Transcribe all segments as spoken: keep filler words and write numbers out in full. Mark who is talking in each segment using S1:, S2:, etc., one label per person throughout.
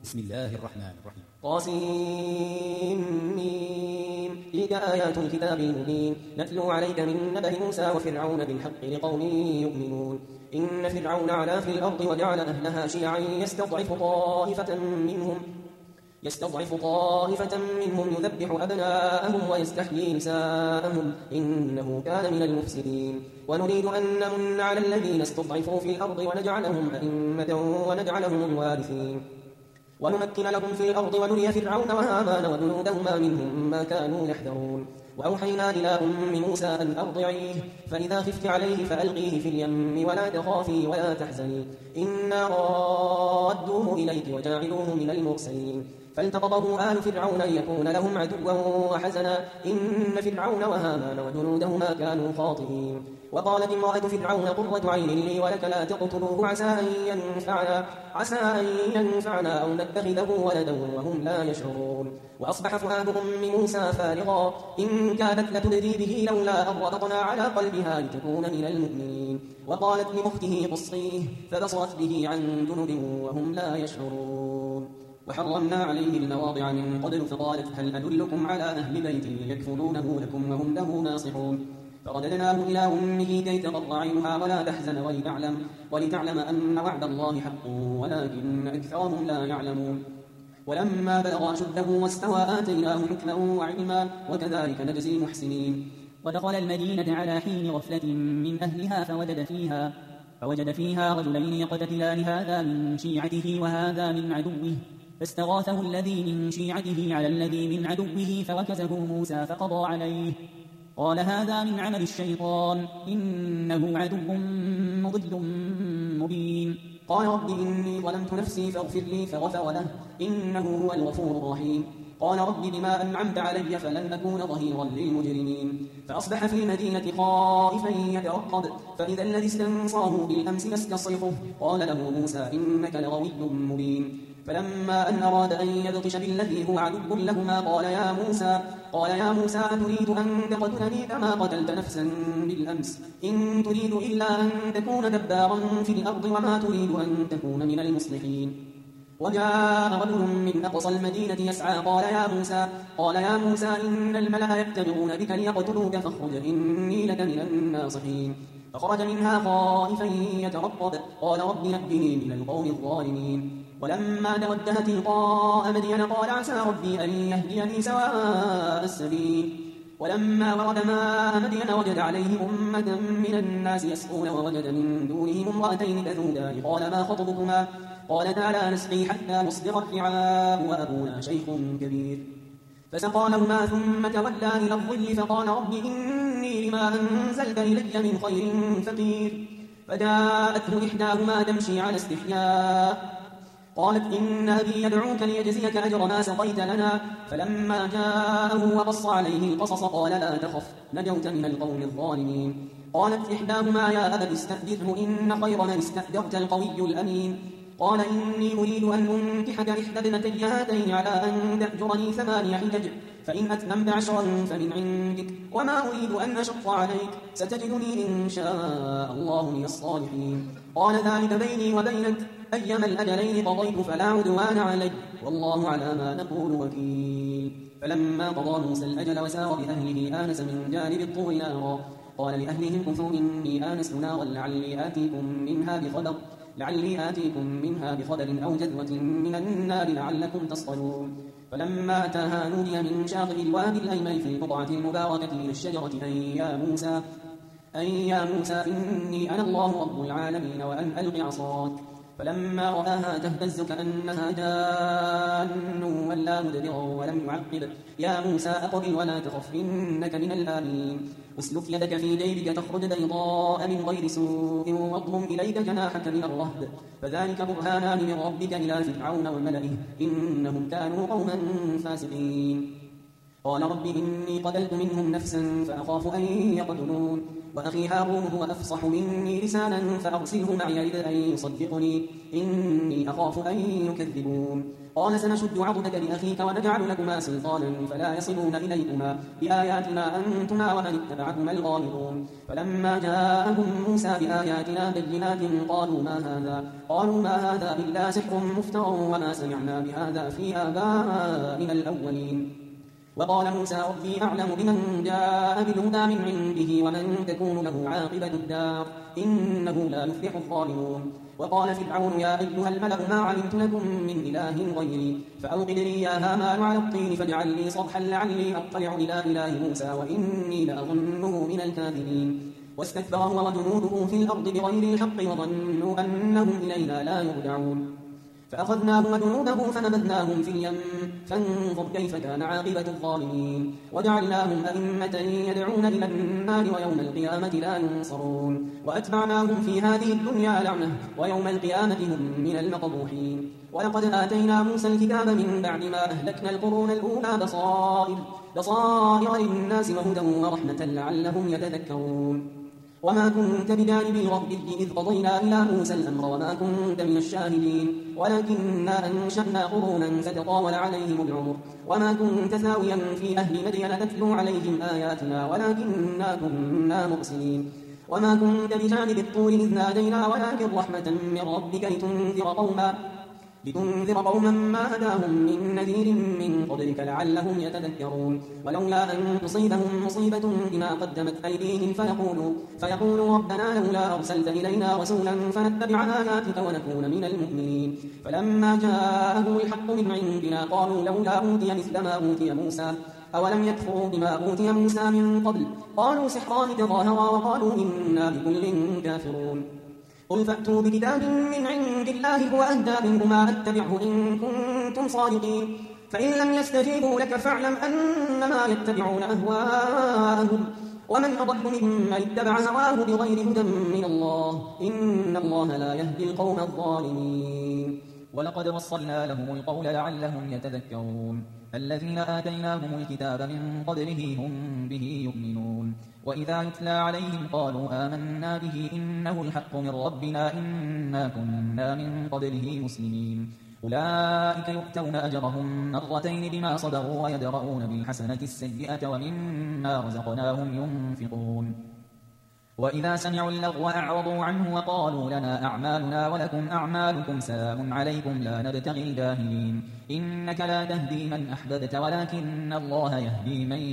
S1: بسم الله الرحمن الرحيم.
S2: قاسم تلك آيات الكتاب المبين نتلو عليك من نبأ موسى وفرعون بالحق لقوم يؤمنون. إن فرعون علا في الأرض وجعل أهلها شيعا يستضعف طائفة منهم يستضعف طائفة منهم يذبح أبناءهم ويستحيي نساءهم إنه كان من المفسدين. ونريد أن نمن على الذين استضعفوا في الأرض ونجعلهم أئمة ونجعلهم الوارثين ونمكن لهم في الأرض ونري فرعون وهامان وجنودهما منهم ما كانوا يحذرون. وأوحينا إلى أم موسى أن أرضعيه فإذا خفت عليه فألقيه في اليم ولا تخافي ولا تحزني إنا رادوه إليك وجاعلوه من المرسلين. فالتقطه آل فرعون ليكون لهم عدوا وحزنا إن فرعون وهامان وجنودهما كانوا خاطئين. وقالت امرأة فرعون قرة عين لي ولك لا تقتلوه عسى أن ينفعنا, عسى أن ينفعنا أو نتخذه ولدا وهم لا يشعرون. وأصبح فؤاد أم موسى فارغا إن كادت لتبدي به لولا أن ربطنا على قلبها لتكون من المؤمنين. وقالت لأخته قصيه فبصرت به عن جنب وهم لا يشعرون. وحرمنا عليه المواضع من قبل فقالت هل أدلكم على أهل بيت يكفلونه لكم وهم له ناصحون. فرددناه إلى أمه كي تقر عينها ولا تحزن ولتعلم, ولتعلم أن وعد الله حق ولكن أكثرهم لا يعلمون. ولما بلغ أشده واستوى آتيناه حكما وعلما وكذلك نجزي المحسنين.
S3: ودخل المدينة على حين غفلة من أهلها فوجد فيها, فوجد فيها رجلين يقتتلان هذا من شيعته وهذا من عدوه فاستغاثه الذي من شيعته على الذي من عدوه فركزه موسى فقضى عليه قال هذا من عمل الشيطان إنه عدو مضل مبين.
S2: قال رب إني ظلمت نفسي فاغفر لي فغفر له إنه هو الغفور الرحيم. قال رب بما أنعمت علي فلن أكون ظهيرا للمجرمين. فأصبح في المدينة خائفا يترقب فإذا الذي استنصره بالأمس يستصرخه قال له موسى إنك لغوي مبين. فلما أن أراد أن يبطش بالذي هو عدو لهما قال يا موسى قال يا موسى أتريد أن تقتلني كما قتلت نفسا بالأمس إن تريد إلا أن تكون دبارا في الأرض وما تريد أن تكون من المصلحين. وجاء رجل من أقصى المدينة يسعى قال يا موسى قال يا موسى إن الملأ يأتمرون بك ليقتلوك فاخرج إني لك من الناصحين. فخرج منها خائفا يترقب قال رب نجني من القوم الظالمين. ولما توجه تلقاء مدين قال عسى ربي أن يهديني سواء السبيل. ولما ورد ماء مدين وجد عليه أمة من الناس يسقون ووجد من دونهم امرأتين تذودان قال ما خطبكما قالتا لا نسقي حتى نصدر الرعاء وأبونا شيخ كبير. فسقى لهما ثم تولى إلى الظل فقال رب إني لما أنزلت إلي من خير فقير. فجاءته إحداهما تمشي على استحياء قالت إن أبي يدعوك ليجزيك أجر ما سقيت لنا. فلما جاءه وقص عليه القصص قال لا تخف نجوت من القوم الظالمين. قالت إحداهما يا أبت استأجره إن خير من استأجرت القوي الأمين. قال إني أريد أن أنكحك إحدى ابنتي هاتين على أن تأجرني ثماني حجج فإن أتممت عشرا فمن عندك وما أريد أن أشق عليك ستجدني إن شاء الله من الصالحين. قال ذلك بيني وبينك أيما الأجلين قضيت فلا عدوان علي والله على ما نقول وكيل. فلما قضى موسى الأجل وسار بأهله آنس من جانب الطور نارا قال لأهلهم كثوا إني آنست نارا لعلي آتيكم منها بخبر لعلي آتيكم منها بخبر أو جذوة من النار لعلكم تصطلون. فلما أتاها نودي من شاطئ الوادي الأيمن في البقعة المباركة من الشجرة أن يا موسى أن يا موسى إني أنا الله رب العالمين وأن ألق عصاك. فلما رآها تهتز كأنها جان ولا مدبرا ولم يعقب يا موسى أقبل ولا تخف إنك من الآمنين. اسلك يدك في جيبك تخرج بيضاء من غير سوء واضمم إليك جناحك من الرهب فذلك برهانان من ربك إلى فرعون وملئه إنهم كانوا قوما فاسقين. قال رب إني قتلت منهم نفسا فأخاف أن يقتلون. وأخي هارون هو أفصح مني لسانا فأرسله معي يرد أن يصدقني إني أخاف أن يكذبون. قال سنشد عضدك لأخيك ونجعل لكما سلطانا فلا يصلون إليكما بآياتنا أنتما ومن اتبعكما الغالبون. فلما جاءهم موسى بآياتنا بينات قالوا ما هذا قالوا ما هذا إلا سحر مفتر وما سمعنا بهذا في آبائنا الأولين. وقال موسى ربي أعلم بمن جاء بالهدى من عنده ومن تكون له عاقبة الدار إنه لا يفلح الظالمون. وقال فرعون يا أيها الملأ ما علمت لكم من إله غيري فأوقد لي يا هامان على الطين فاجعل لي صرحا لعلي أطلع إلى إله موسى وإني لأظنه من الكاذبين. واستكبر هو وجنوده في الأرض بغير الحق وظنوا أنهم إلينا لا يرجعون. فأخذناه وجنوده فنبذناهم في اليم فانظر كيف كان عاقبة الظالمين. وجعلناهم أئمة يدعون إلى النار ويوم القيامة لا ينصرون. وأتبعناهم في هذه الدنيا لعنة ويوم القيامة هم من المقبوحين. ولقد آتينا موسى الكتاب من بعد ما أهلكنا القرون الأولى بصائر, بصائر للناس وهدى ورحمة لعلهم يتذكرون. وما كنت بجانب الغربي إذ قضينا إلى موسى الأمر وما كنت من الشاهدين ولكننا أنشأنا قرونا فتطاول عليهم العمر. وما كنت ثاويا في أهل مدين تتلو عليهم آياتنا ولكننا كنا مرسلين. وما كنت بجانب الطور إذ نادينا ولكن رحمة من ربك لتنذر قوما لتنذر قوما ما هداهم من نذير من قبلك لعلهم يتذكرون. ولولا أن تصيبهم مصيبة بما قدمت أيديهم فيقولوا, فيقولوا ربنا لولا أرسلت إلينا رسولا فنتبع آياتك ونكون من المؤمنين. فلما جاءهم الحق من عندنا قالوا لولا أوتي مثل ما أوتي موسى أولم يكفروا بما أوتي موسى من قبل قالوا سحران تظاهرا وقالوا إنا بكل كافرون. قل فأتوا بكتاب من عند الله هو أهدى منهما أتبعه إن كنتم صادقين. فإن لم يستجيبوا لك فاعلم أنما يتبعون أهواءهم ومن أضل ممن اتبع هواه بغير هدى من الله إن الله لا يهدي القوم الظالمين.
S1: ولقد وصلنا لهم القول لعلهم يتذكرون. الذين آتيناهم الكتاب من قبله هم به يؤمنون. وإذا يتلى عليهم قالوا آمنا به إنه الحق من ربنا إنا كنا من قبله مسلمين. أولئك يؤتون أجرهم مرتين بما صبروا ويدرؤون بالحسنة السيئة ومما رزقناهم ينفقون. وإذا سمعوا اللغو أعرضوا عنه وقالوا لنا أعمالنا ولكم أعمالكم سلام عليكم لا نبتغي الجاهلين. إنك لا تهدي من أحببت ولكن الله يهدي من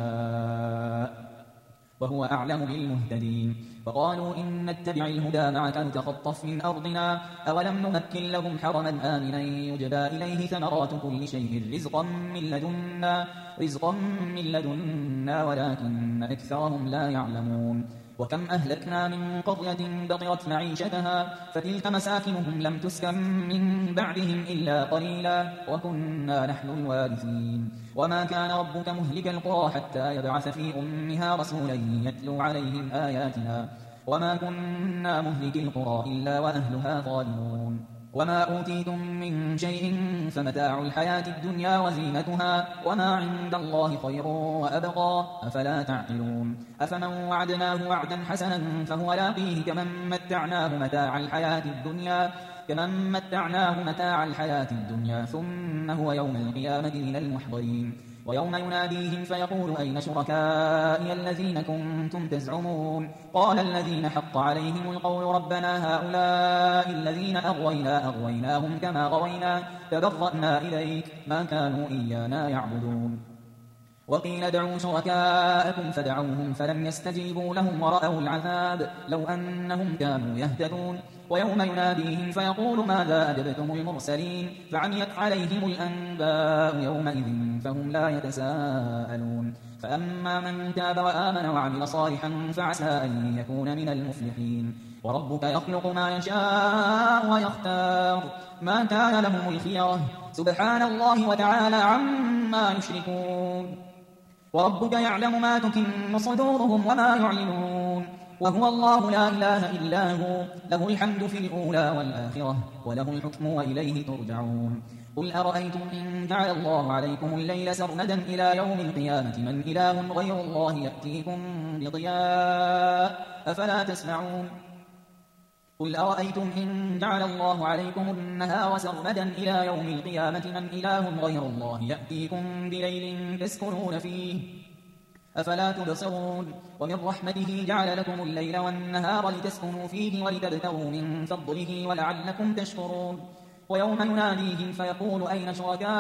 S1: يشاء وهو أعلم بالمهتدين. فقالوا إن نتبع الهدى معك نتخطف من أرضنا أولم نمكن لهم حرما آمنا يجبى إليه ثمرات كل شيء رزقا من لدنا, رزقا من لدنا ولكن أكثرهم لا يعلمون. وكم أهلكنا من قرية بطرت معيشتها فتلك مساكنهم لم تسكن من بعدهم إلا قليلا وكنا نحن الوارثين. وما كان ربك مهلك القرى حتى يبعث في أمها رسولا يتلو عليهم آياتنا وما كنا مهلك القرى إلا وأهلها ظالمون. وما أوتيتم من شيء فمتاع الحياة الدنيا وزينتها وما عند الله خير وأبقى أفلا تعقلون. أفمن وعدناه وعدا حسنا فهو لاقيه كمن متعناه متاع الحياة الدنيا كمن متعناه متاع الحياة الدنيا ثم هو يوم القيامة من المحضرين. ويوم يناديهم فيقول أين شركائي الذين كنتم تزعمون قال الذين حق عليهم القول ربنا هؤلاء الذين أغوينا أغويناهم كما غوينا تبرأنا إليك ما كانوا إيانا يعبدون. وقيل ادعوا شركاءكم فدعوهم فلم يستجيبوا لهم ورأوا العذاب لو أنهم كانوا يهتدون. ويوم يناديهم فيقول ماذا أجبتم المرسلين فعميت عليهم الأنباء يومئذ فهم لا يتساءلون. فأما من تاب وآمن وعمل صالحا فعسى أن يكون من المفلحين. وربك يخلق ما يشاء ويختار ما كان لهم الخيرة سبحان الله وتعالى عما يشركون. وربك يعلم ما تكن صدورهم وما يعلنون وهو الله لا إله إلا هو له الحمد في الأولى والآخرة وله الحكم وإليه ترجعون. قل أرأيتم إن جعل الله عليكم الليل سرمدا إلى يوم القيامة من إله غير الله يأتيكم بضياء أفلا تسمعون قل أرأيتم إن جعل الله عليكم النهار سرمدا إلى يوم القيامة من إله غير الله يأتيكم بليل تسكنون فيه أفلا تبصرون ومن رحمته جعل لكم الليل والنهار لتسكنوا فيه ولتبتغوا من فضله ولعلكم تشكرون ويوم يناديهم فيقول أين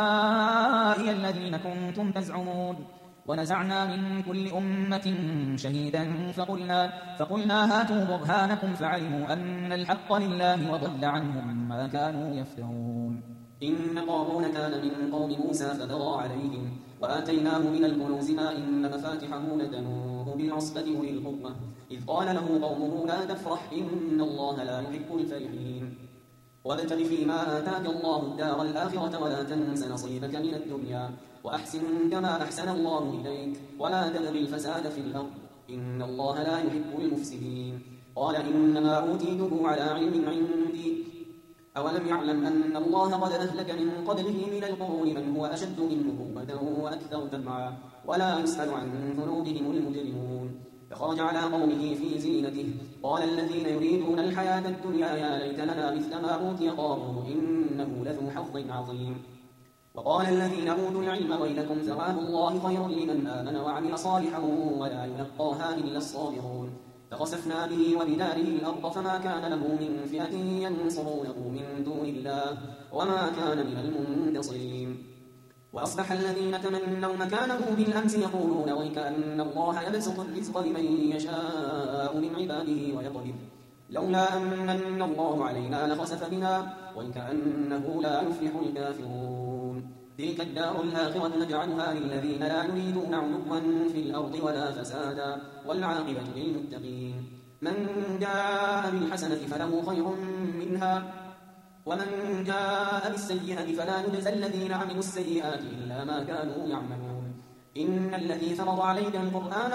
S1: شركائي الذين كنتم تزعمون ونزعنا من كل أمة شهيدا فقلنا, فقلنا هاتوا برهانكم فعلموا أن الحق لله وضل عنهم ما كانوا يفترون
S2: إن قارون كان من قوم موسى فبغى عليهم وآتيناه من الكنوز ما إن مفاتحه لتنوء بالعصبة أولي القوة إذ قال له قومه لا تفرح إن الله لا يحب الفرحين وابتغ فيما آتاك الله الدار الآخرة ولا تنس نصيبك من الدنيا وأحسن كما أحسن الله إليك ولا تبغ الفساد في الأرض إن الله لا يحب المفسدين قال إنما أوتيته على علم عندي أولم يعلم أن الله قد أهلك من قبله من القرون من هو أشد منه قوة وأكثر جمعا ولا يسأل عن ذنوبهم المجرمون فخرج على قومه في زينته قال الذين يريدون الحياة الدنيا يا ليت لنا مثل ما أوتي قارون إنه لذو حظ عظيم وقال الذين أوتوا العلم ويلكم ثواب الله خير لمن آمن وعمل صالحا ولا يلقاها إلا الصابرون فخسفنا به وبداره الأرض فما كان له من فئة ينصرونه من دون الله وما كان من المنتصرين وأصبح الذين تمنوا مكانه بالأمس يقولون ويكأن الله يبسط الرزق لمن يشاء من عباده ويقدر لولا أمن الله علينا لخسف بنا ويكأنه لا يفلح الكافرون تلك الدار الآخرة نجعلها للذين لا يريدون علوا في الأرض ولا فسادا والعاقبة للمتقين من جاء بالحسنة فله خير منها ومن جاء بالسيئة فلا يجزى الذين عملوا السيئات إلا ما كانوا يعملون إن الذي فرض عليك القرآن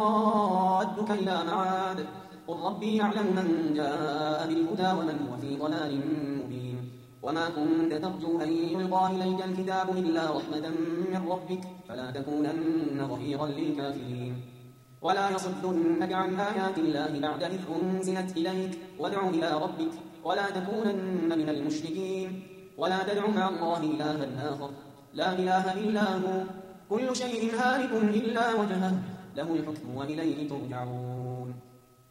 S2: لرادك إلى معاد قل ربي يعلم من جاء بالهدى ومن هو في ضلال مبين وما كنت ترجو أن يلقى إليك الكتاب إلا رحمة من ربك فلا تكونن ظهيرا للكافرين ولا يصدنك عن آيات الله بعد إذ أنزلت إليك وادع إلى ربك ولا تكونن من المشركين ولا تدع مع الله إلها آخر لا إله إلا هو كل شيء هالك إلا وجهه له الحكم وإليه ترجعون